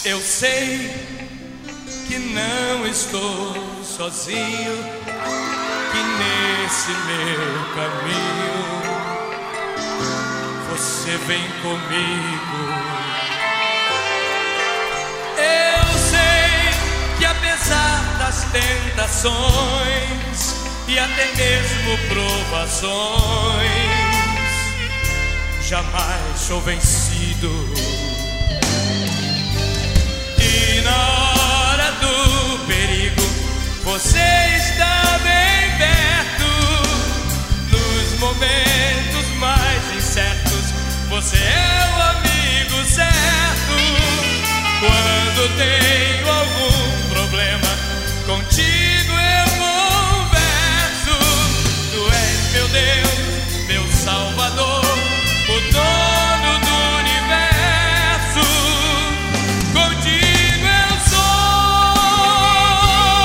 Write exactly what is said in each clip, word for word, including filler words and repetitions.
Eu sei que não estou sozinho, que nesse meu caminho você vem comigo. Eu sei que apesar das tentações e até mesmo provações, jamais sou vencido. E na hora do perigo você está bem perto. Nos momentos mais incertos você é o amigo certo. Quando tenho algum problema, contigo eu converso. Tu és meu Deus, meu Salvador, o dono do universo. Contigo eu sou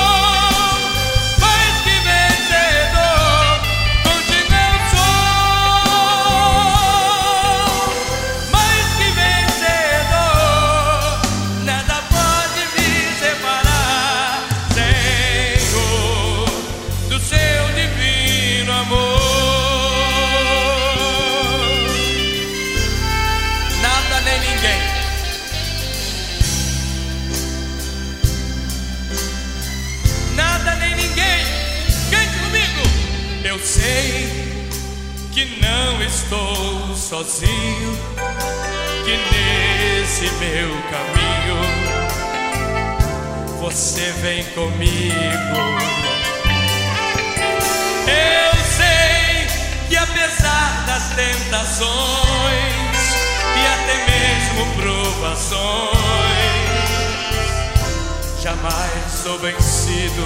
mais que vencedor. Contigo eu sou mais que vencedor. Nada pode me separar, Senhor, do seu divino amor. Nada nem ninguém, nada nem ninguém, cante comigo. Eu sei que não estou sozinho, que nesse meu caminho você vem comigo. Eu sei que apesar das tentações e até mesmo provações, jamais sou vencido.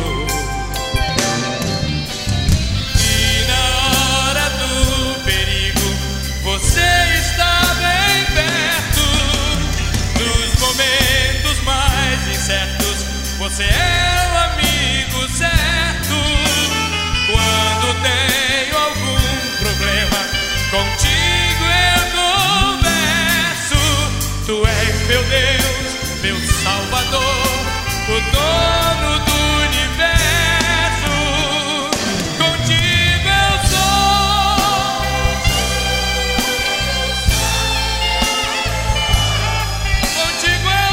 E na hora do perigo você está bem perto. Nos momentos mais incertos você é o amigo certo. Quando tenho algum problema, contigo eu converso. Tu és meu Deus, meu Salvador, o dono do universo. Contigo eu sou contigo eu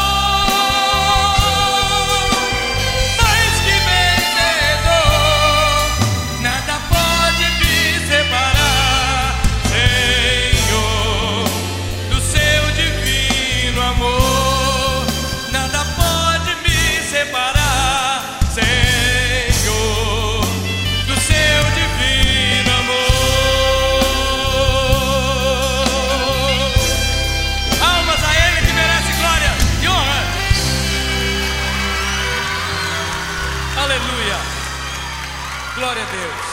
sou mais que vencedor. Nada pode me separar, Senhor, do seu divino amor. Nada pode me separar, Senhor, do seu divino amor. Almas a Ele que merece glória e honra. Aleluia. Glória a Deus.